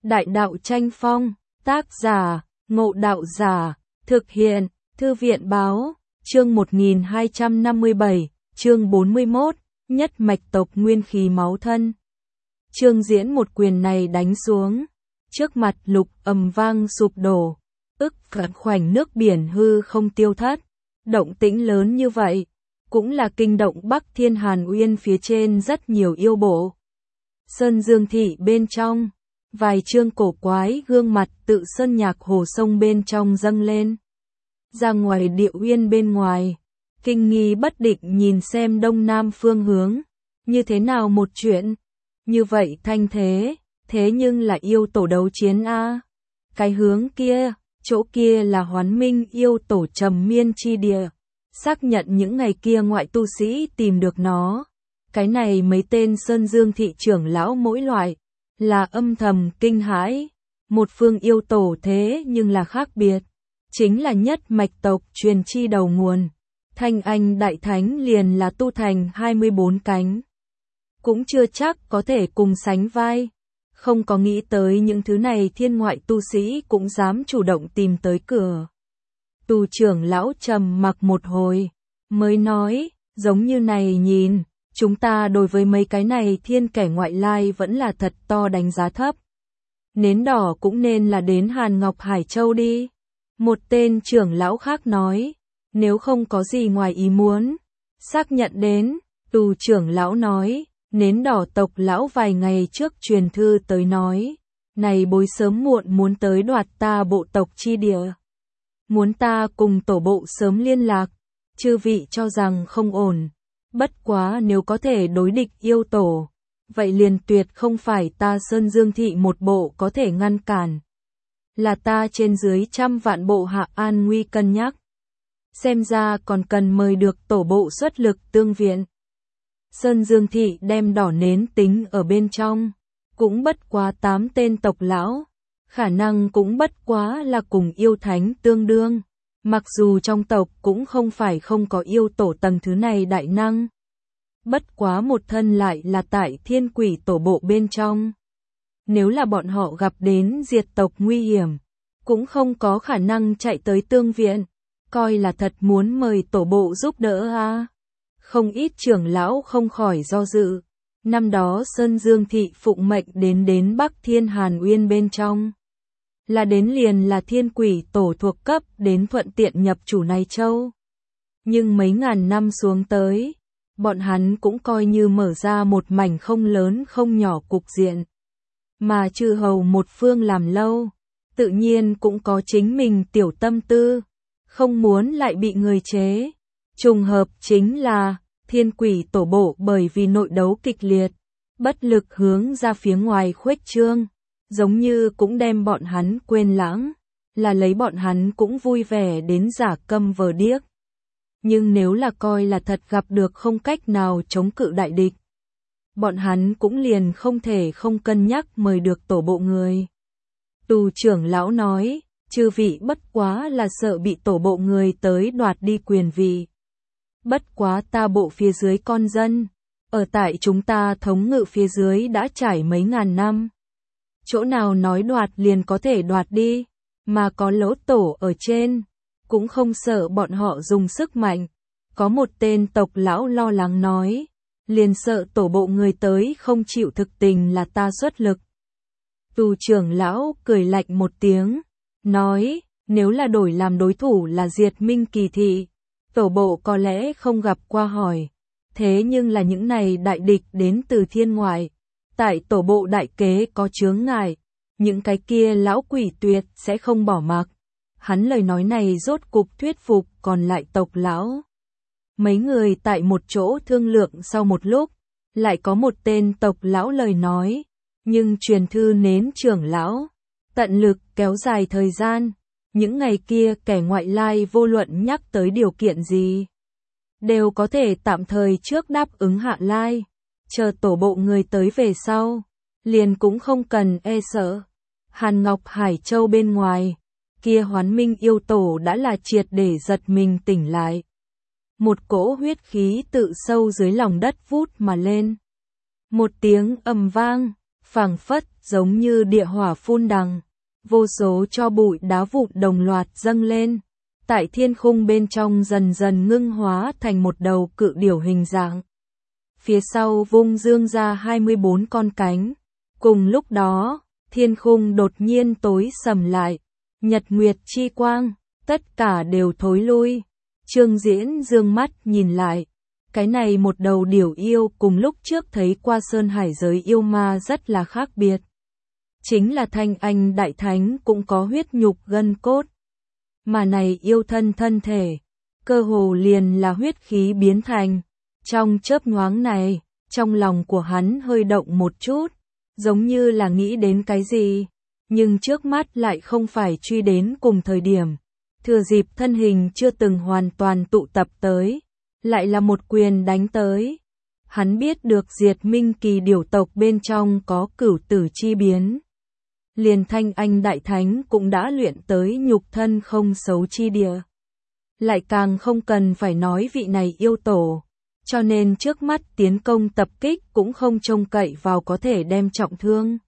Đại đạo tranh phong, tác giả, Ngộ Đạo Giả, thực hiện, Thư viện báo, chương 1257, chương 41, nhất mạch tộc nguyên khí máu thân. Trương Diễn một quyền này đánh xuống, trước mặt Lục ầm vang sụp đổ, khoảnh nước biển hư không tiêu thất, động tĩnh lớn như vậy, cũng là kinh động Bắc Thiên Hàn Uyên phía trên rất nhiều yêu bộ. Sơn Dương thị bên trong, vài trương cổ quái gương mặt tự sơn nhạc hồ sông bên trong dâng lên. Ra ngoài địa uyên bên ngoài, kinh nghi bất định nhìn xem đông nam phương hướng, như thế nào một chuyện, như vậy thanh thế, thế nhưng là yêu tổ đấu chiến a. Cái hướng kia, chỗ kia là Hoán Minh yêu tổ trầm miên chi địa, xác nhận những ngày kia ngoại tu sĩ tìm được nó. Cái này mấy tên Sơn Dương thị trưởng lão mỗi loại, là âm thầm kinh hãi, một phương yêu tổ thế nhưng là khác biệt, chính là nhất mạch tộc truyền chi đầu nguồn, Thanh Anh Đại Thánh liền là tu thành 24 cánh. Cũng chưa chắc có thể cùng sánh vai, không có nghĩ tới những thứ này thiên ngoại tu sĩ cũng dám chủ động tìm tới cửa. Tu trưởng lão trầm mặc một hồi, mới nói, giống như này nhìn, chúng ta đối với mấy cái này thiên kẻ ngoại lai vẫn là thật to đánh giá thấp. Nến đỏ cũng nên là đến Hàn Ngọc Hải Châu đi. Một tên trưởng lão khác nói, nếu không có gì ngoài ý muốn. Xác nhận đến, Tu trưởng lão nói, nến đỏ tộc lão vài ngày trước truyền thư tới nói, này bối sớm muộn muốn tới đoạt ta bộ tộc chi địa. Muốn ta cùng tổ bộ sớm liên lạc, chư vị cho rằng không ổn. Bất quá nếu có thể đối địch yêu tổ, vậy liền tuyệt không phải ta Sơn Dương thị một bộ có thể ngăn cản. Là ta trên dưới 100 vạn bộ hạ an nguy cân nhắc. Xem ra còn cần mời được tổ bộ xuất lực tương viện. Sơn Dương thị đem đỏ nến tính ở bên trong, cũng bất quá 8 tên tộc lão, khả năng cũng bất quá là cùng yêu thánh tương đương. Mặc dù trong tộc cũng không phải không có yêu tổ tầng thứ này đại năng. Bất quá một thân lại là tại thiên quỷ tổ bộ bên trong. Nếu là bọn họ gặp đến diệt tộc nguy hiểm, cũng không có khả năng chạy tới tương viện, coi là thật muốn mời tổ bộ giúp đỡ a. Không ít trưởng lão không khỏi do dự. Năm đó Sơn Dương thị phụng mệnh đến Bắc Thiên Hàn Uyên bên trong. Là đến liền là thiên quỷ tổ thuộc cấp đến thuận tiện nhập chủ này châu. Nhưng mấy ngàn năm xuống tới, bọn hắn cũng coi như mở ra một mảnh không lớn không nhỏ cục diện. Mà chư hầu một phương làm lâu, tự nhiên cũng có chính mình tiểu tâm tư, không muốn lại bị người chế. Trùng hợp chính là, thiên quỷ tổ bộ bởi vì nội đấu kịch liệt, bất lực hướng ra phía ngoài khuếch trương. Giống như cũng đem bọn hắn quên lãng, là lấy bọn hắn cũng vui vẻ đến giả câm vờ điếc. Nhưng nếu là coi là thật gặp được không cách nào chống cự đại địch, bọn hắn cũng liền không thể không cân nhắc mời được tổ bộ người. Tu trưởng lão nói, chư vị bất quá là sợ bị tổ bộ người tới đoạt đi quyền vị. Bất quá ta bộ phía dưới con dân, ở tại chúng ta thống ngự phía dưới đã trải mấy ngàn năm. Chỗ nào nói đoạt liền có thể đoạt đi, mà có lỗ tổ ở trên, cũng không sợ bọn họ dùng sức mạnh. Có một tên tộc lão lo lắng nói, liền sợ tổ bộ người tới không chịu thực tình là ta xuất lực. Tu trưởng lão cười lạnh một tiếng, nói, nếu là đổi làm đối thủ là Diệt Minh Kỳ thị, tổ bộ có lẽ không gặp qua hỏi. Thế nhưng là những này đại địch đến từ thiên ngoại. Tại tổ bộ đại kế có chướng ngại, những cái kia lão quỷ tuyệt sẽ không bỏ mặc. Hắn lời nói này rốt cục thuyết phục còn lại tộc lão. Mấy người tại một chỗ thương lượng sau một lúc, lại có một tên tộc lão lời nói, nhưng truyền thư nến trưởng lão, tận lực kéo dài thời gian, những ngày kia kẻ ngoại lai vô luận nhắc tới điều kiện gì, đều có thể tạm thời trước đáp ứng hạ lai. Chờ tổ bộ người tới về sau, liền cũng không cần e sợ. Hàn Ngọc Hải Châu bên ngoài, kia Hoán Minh yêu tổ đã là triệt để giật mình tỉnh lại. Một cỗ huyết khí tự sâu dưới lòng đất vút mà lên. Một tiếng ầm vang, phảng phất giống như địa hỏa phun đằng, vô số tro bụi đá vụn đồng loạt dâng lên, tại thiên khung bên trong dần dần ngưng hóa thành một đầu cự điểu hình dạng. Phía sau vung dương ra 24 con cánh. Cùng lúc đó, thiên khung đột nhiên tối sầm lại, nhật nguyệt chi quang, tất cả đều thối lui. Trương Diễn dương mắt nhìn lại, cái này một đầu điểu yêu cùng lúc trước thấy qua sơn hải giới yêu ma rất là khác biệt. Chính là Thanh Anh Đại Thánh cũng có huyết nhục gân cốt. Mà này yêu thân thể, cơ hồ liền là huyết khí biến thành. Trong chớp nhoáng này, trong lòng của hắn hơi động một chút, giống như là nghĩ đến cái gì, nhưng trước mắt lại không phải truy đến cùng thời điểm. Thừa dịp thân hình chưa từng hoàn toàn tụ tập tới, lại là một quyền đánh tới. Hắn biết được Diệt Minh Kỳ điểu tộc bên trong có cửu tử chi biến. Liền Thanh Anh Đại Thánh cũng đã luyện tới nhục thân không xấu chi địa. Lại càng không cần phải nói vị này yêu tổ. Cho nên trước mắt tiến công tập kích cũng không trông cậy vào có thể đem trọng thương.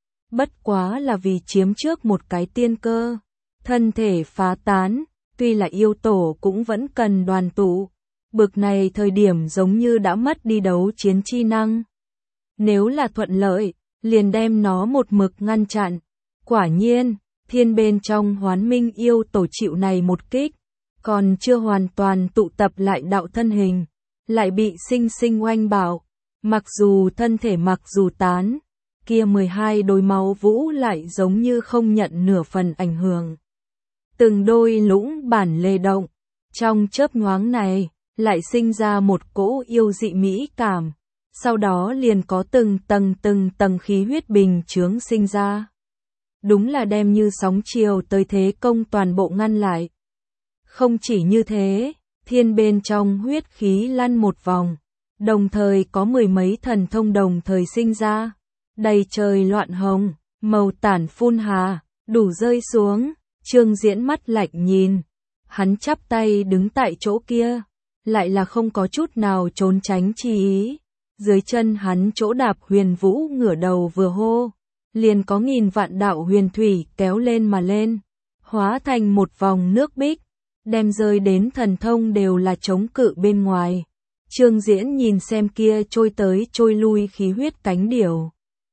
Bất quá là vì chiếm trước một cái tiên cơ. Thân thể phá tán, tuy là yêu tổ cũng vẫn cần đoàn tụ. Bực này thời điểm giống như đã mất đi đấu chiến chi năng. Nếu là thuận lợi, liền đem nó một mực ngăn chặn. Quả nhiên, thiên bên trong Hoán Minh yêu tổ chịu này một kích, còn chưa hoàn toàn tụ tập lại đạo thân hình, lại bị sinh sinh oanh bạo. Mặc dù thân thể mặc dù tán, kia 12 đôi máu vũ lại giống như không nhận nửa phần ảnh hưởng. Từng đôi lũng bản lề động, trong chớp nhoáng này, lại sinh ra một cỗ yêu dị mỹ cảm, sau đó liền có từng tầng khí huyết bình chướng sinh ra. Đúng là đem như sóng chiều tới thế công toàn bộ ngăn lại. Không chỉ như thế, thiên bên trong huyết khí lăn một vòng, đồng thời có mười mấy thần thông đồng thời sinh ra. Đầy trời loạn hồng, màu tản phun hà, đủ rơi xuống. Trương Diễn mắt lạnh nhìn, hắn chắp tay đứng tại chỗ kia, lại là không có chút nào trốn tránh chi ý. Dưới chân hắn chỗ đạp huyền vũ ngửa đầu vừa hô, liền có nghìn vạn đạo huyền thủy kéo lên mà lên, hóa thành một vòng nước bích, đem rơi đến thần thông đều là chống cự bên ngoài. Trương Diễn nhìn xem kia trôi tới trôi lui khí huyết cánh điểu,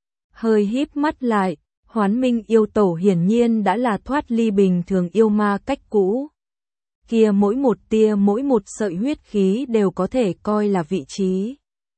hơi híp mắt lại. Hoán Minh yêu tổ hiển nhiên đã là thoát ly bình thường yêu ma cách cũ. Kia mỗi một tia mỗi một sợi huyết khí đều có thể coi là vị trí.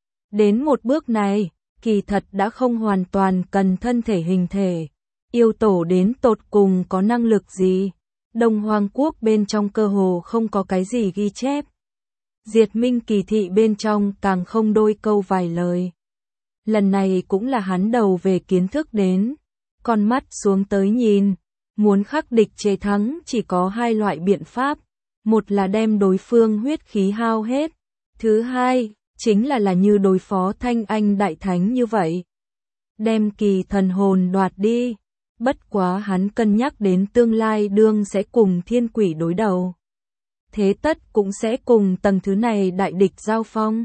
Đến một bước này, kỳ thật đã không hoàn toàn cần thân thể hình thể. Yêu tổ đến tột cùng có năng lực gì? Đông Hoang Quốc bên trong cơ hồ không có cái gì ghi chép. Diệt Minh Kỳ thị bên trong càng không đôi câu vài lời. Lần này cũng là hắn đầu về kiến thức đến. Con mắt xuống tới nhìn, muốn khắc địch chế thắng chỉ có hai loại biện pháp. Một là đem đối phương huyết khí hao hết. Thứ hai, chính là như đối phó Thanh Anh Đại Thánh như vậy. Đem kỳ thần hồn đoạt đi. Bất quá hắn cân nhắc đến tương lai đương sẽ cùng thiên quỷ đối đầu. Thế tất cũng sẽ cùng tầng thứ này đại địch giao phong.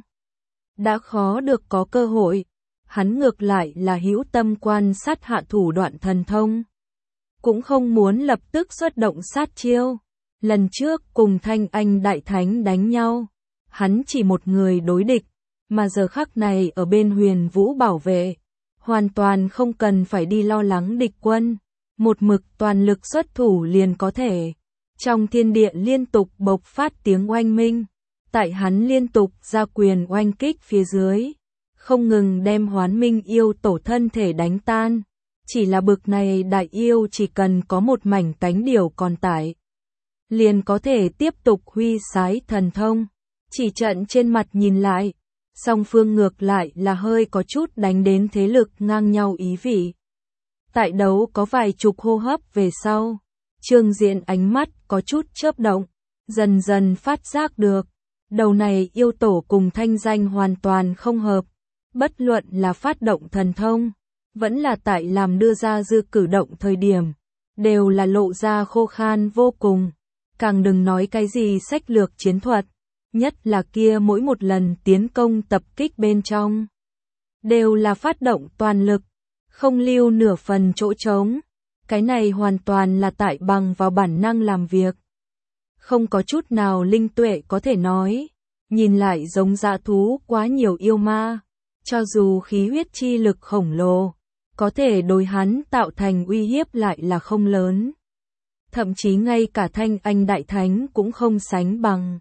Đã khó được có cơ hội. Hắn ngược lại là hữu tâm quan sát hạ thủ đoạn thần thông. Cũng không muốn lập tức xuất động sát chiêu. Lần trước cùng Thanh Anh Đại Thánh đánh nhau, hắn chỉ một người đối địch, mà giờ khắc này ở bên Huyền Vũ bảo vệ, hoàn toàn không cần phải đi lo lắng địch quân, một mực toàn lực xuất thủ liền có thể. Trong thiên địa liên tục bộc phát tiếng oanh minh, tại hắn liên tục ra quyền oanh kích phía dưới, không ngừng đem Hoán Minh yêu tổ thân thể đánh tan. Chỉ là bực này đại yêu chỉ cần có một mảnh cánh điểu còn tại, liền có thể tiếp tục huy sái thần thông. Chỉ trận trên mặt nhìn lại, song phương ngược lại là hơi có chút đánh đến thế lực ngang nhau ý vị. Tại đấu có vài chục hô hấp về sau, Trương Diễn ánh mắt có chút chớp động, dần dần phát giác được, đầu này yêu tổ cùng thanh danh hoàn toàn không hợp, bất luận là phát động thần thông, vẫn là tại làm đưa ra dư cử động thời điểm, đều là lộ ra khô khan vô cùng, càng đừng nói cái gì sách lược chiến thuật, nhất là kia mỗi một lần tiến công tập kích bên trong, đều là phát động toàn lực, không lưu nửa phần chỗ trống. Cái này hoàn toàn là tại bằng vào bản năng làm việc. Không có chút nào linh tuệ có thể nói. Nhìn lại giống dã thú quá nhiều yêu ma. Cho dù khí huyết chi lực khổng lồ, có thể đối hắn tạo thành uy hiếp lại là không lớn. Thậm chí ngay cả Thanh Anh Đại Thánh cũng không sánh bằng.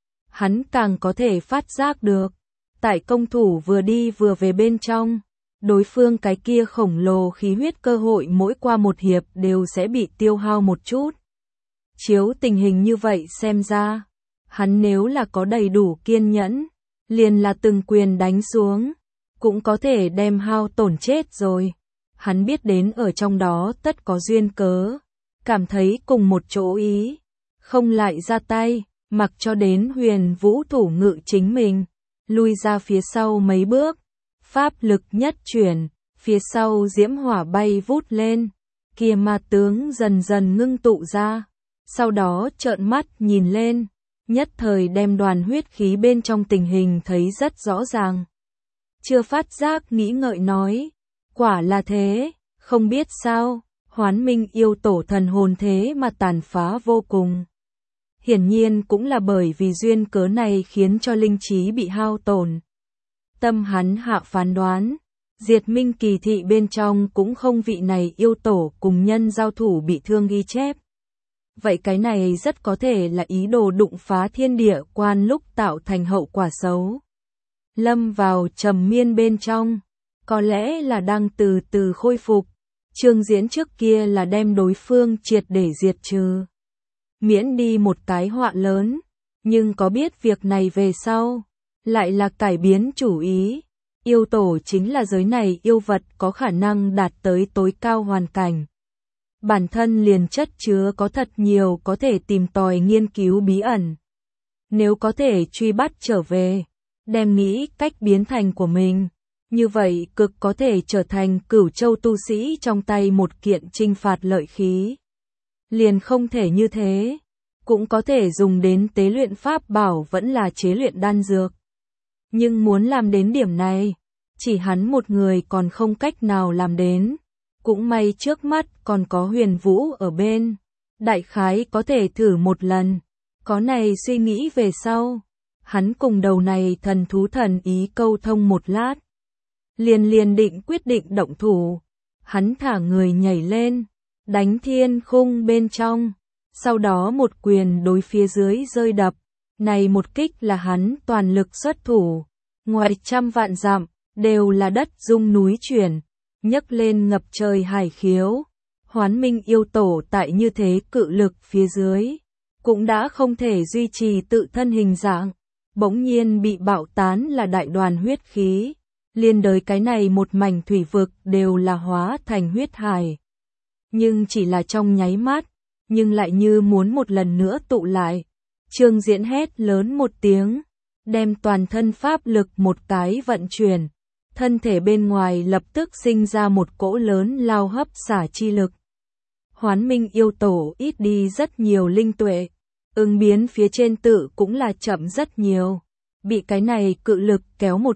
Hắn càng có thể phát giác được. Tại công thủ vừa đi vừa về bên trong, đối phương cái kia khổng lồ khí huyết cơ hội mỗi qua một hiệp đều sẽ bị tiêu hao một chút. Chiếu tình hình như vậy xem ra, hắn nếu là có đầy đủ kiên nhẫn, liền là từng quyền đánh xuống, cũng có thể đem hao tổn chết rồi. Hắn biết đến ở trong đó tất có duyên cớ, cảm thấy cùng một chỗ ý, không lại ra tay, mặc cho đến Huyền Vũ thủ ngự chính mình, lui ra phía sau mấy bước, pháp lực nhất chuyển, phía sau diễm hỏa bay vút lên, kia ma tướng dần dần ngưng tụ ra, sau đó trợn mắt nhìn lên, nhất thời đem đoàn huyết khí bên trong tình hình thấy rất rõ ràng. Chưa phát giác nghĩ ngợi nói, quả là thế, không biết sao, Hoán Minh yêu tổ thần hồn thế mà tàn phá vô cùng. Hiển nhiên cũng là bởi vì duyên cớ này khiến cho linh trí bị hao tổn. Tâm hắn hạ phán đoán, Diệt Minh kỳ thị bên trong cũng không vị này yêu tổ cùng nhân giao thủ bị thương ghi chép. Vậy cái này rất có thể là ý đồ đụng phá thiên địa quan lúc tạo thành hậu quả xấu. Lâm vào trầm miên bên trong, có lẽ là đang từ từ khôi phục. Trương Diễn trước kia là đem đối phương triệt để diệt trừ, miễn đi một cái họa lớn, nhưng có biết việc này về sau, lại là cải biến chủ ý. Yêu tổ chính là giới này yêu vật có khả năng đạt tới tối cao hoàn cảnh. Bản thân liền chất chứa có thật nhiều có thể tìm tòi nghiên cứu bí ẩn. Nếu có thể truy bắt trở về, đem nghĩ cách biến thành của mình, như vậy cực có thể trở thành Cửu Châu tu sĩ trong tay một kiện chinh phạt lợi khí. Liền không thể như thế, cũng có thể dùng đến tế luyện pháp bảo vẫn là chế luyện đan dược. Nhưng muốn làm đến điểm này, chỉ hắn một người còn không cách nào làm đến. Cũng may trước mắt còn có Huyền Vũ ở bên, đại khái có thể thử một lần. Có này suy nghĩ về sau, hắn cùng đầu này thần thú thần ý câu thông một lát. Liền định quyết định động thủ, hắn thả người nhảy lên, đánh thiên khung bên trong, sau đó một quyền đối phía dưới rơi đập. Này một kích là hắn toàn lực xuất thủ, ngoài trăm vạn dặm, đều là đất rung núi chuyển, nhấc lên ngập trời hải khiếu. Hoán Minh yêu tổ tại như thế cự lực phía dưới, cũng đã không thể duy trì tự thân hình dạng, bỗng nhiên bị bạo tán là đại đoàn huyết khí, liên đới cái này một mảnh thủy vực đều là hóa thành huyết hải. Nhưng chỉ là trong nháy mắt, nhưng lại như muốn một lần nữa tụ lại. Trương Diễn hét lớn một tiếng, đem toàn thân pháp lực một cái vận chuyển, thân thể bên ngoài lập tức sinh ra một cỗ lớn lao hấp xả chi lực. Hoán Minh yêu tổ ít đi rất nhiều linh tuệ, ứng biến phía trên tự cũng là chậm rất nhiều, bị cái này cự lực kéo một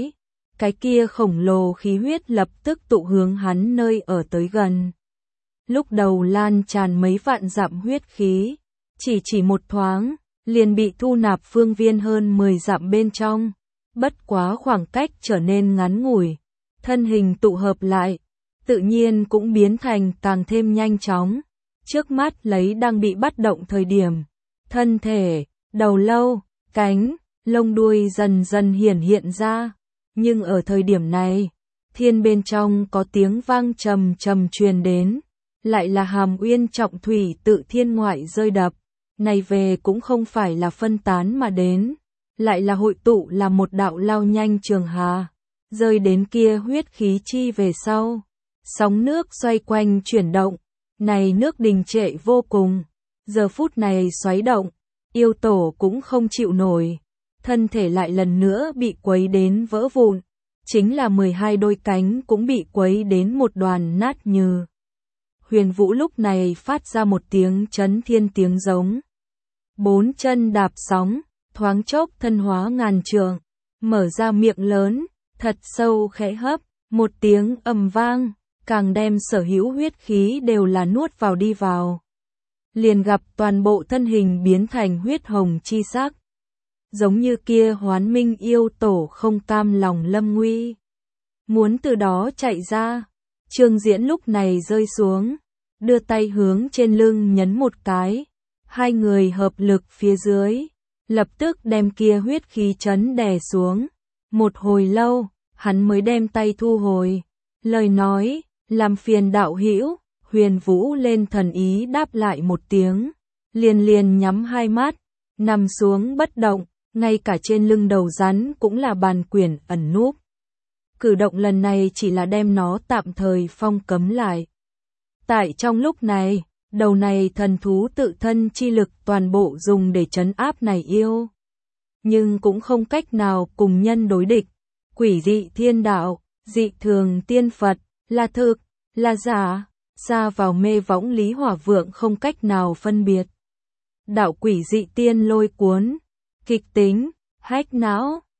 cái kia khổng lồ khí huyết lập tức tụ hướng hắn nơi ở tới gần. Lúc đầu lan tràn mấy vạn dặm huyết khí, chỉ một thoáng, liền bị thu nạp phương viên hơn 10 dặm bên trong. Bất quá khoảng cách trở nên ngắn ngủi, thân hình tụ hợp lại, tự nhiên cũng biến thành càng thêm nhanh chóng. Trước mắt lấy đang bị bắt động thời điểm, thân thể, đầu lâu, cánh, lông đuôi dần dần hiển hiện ra. Nhưng ở thời điểm này, thiên bên trong có tiếng vang trầm trầm truyền đến, lại là Hàm Uyên trọng thủy tự thiên ngoại rơi đập. Này về cũng không phải là phân tán mà đến, lại là hội tụ là một đạo lao nhanh trường hà, rơi đến kia huyết khí chi về sau. Sóng nước xoay quanh chuyển động, này nước đình trệ vô cùng, giờ phút này xoáy động, yêu tổ cũng không chịu nổi, thân thể lại lần nữa bị quấy đến vỡ vụn, chính là 12 đôi cánh cũng bị quấy đến một đoàn nát nhừ. Huyền Vũ lúc này phát ra một tiếng chấn thiên tiếng giống. 4 chân đạp sóng, thoáng chốc thân hóa ngàn trượng, mở ra miệng lớn, thật sâu khẽ hấp, một tiếng ầm vang, càng đem sở hữu huyết khí đều là nuốt vào đi vào. Liền gặp toàn bộ thân hình biến thành huyết hồng chi sắc. Giống như kia Hoán Minh yêu tổ không cam lòng lâm nguy. Muốn từ đó chạy ra. Trương Diễn lúc này rơi xuống, đưa tay hướng trên lưng nhấn một cái. Hai người hợp lực phía dưới, lập tức đem kia huyết khí chấn đè xuống. Một hồi lâu, hắn mới đem tay thu hồi. Lời nói, làm phiền đạo hữu. Huyền Vũ lên thần ý đáp lại một tiếng, liền nhắm hai mắt, nằm xuống bất động, ngay cả trên lưng đầu rắn cũng là bàn quyển ẩn núp. Cử động lần này chỉ là đem nó tạm thời phong cấm lại. Tại trong lúc này, đầu này thần thú tự thân chi lực toàn bộ dùng để trấn áp này yêu. Nhưng cũng không cách nào cùng nhân đối địch. Quỷ dị thiên đạo, dị thường tiên Phật, là thực, là giả. Xa vào mê võng Lý Hỏa Vượng không cách nào phân biệt. Đạo quỷ dị tiên lôi cuốn, kịch tính, hách não.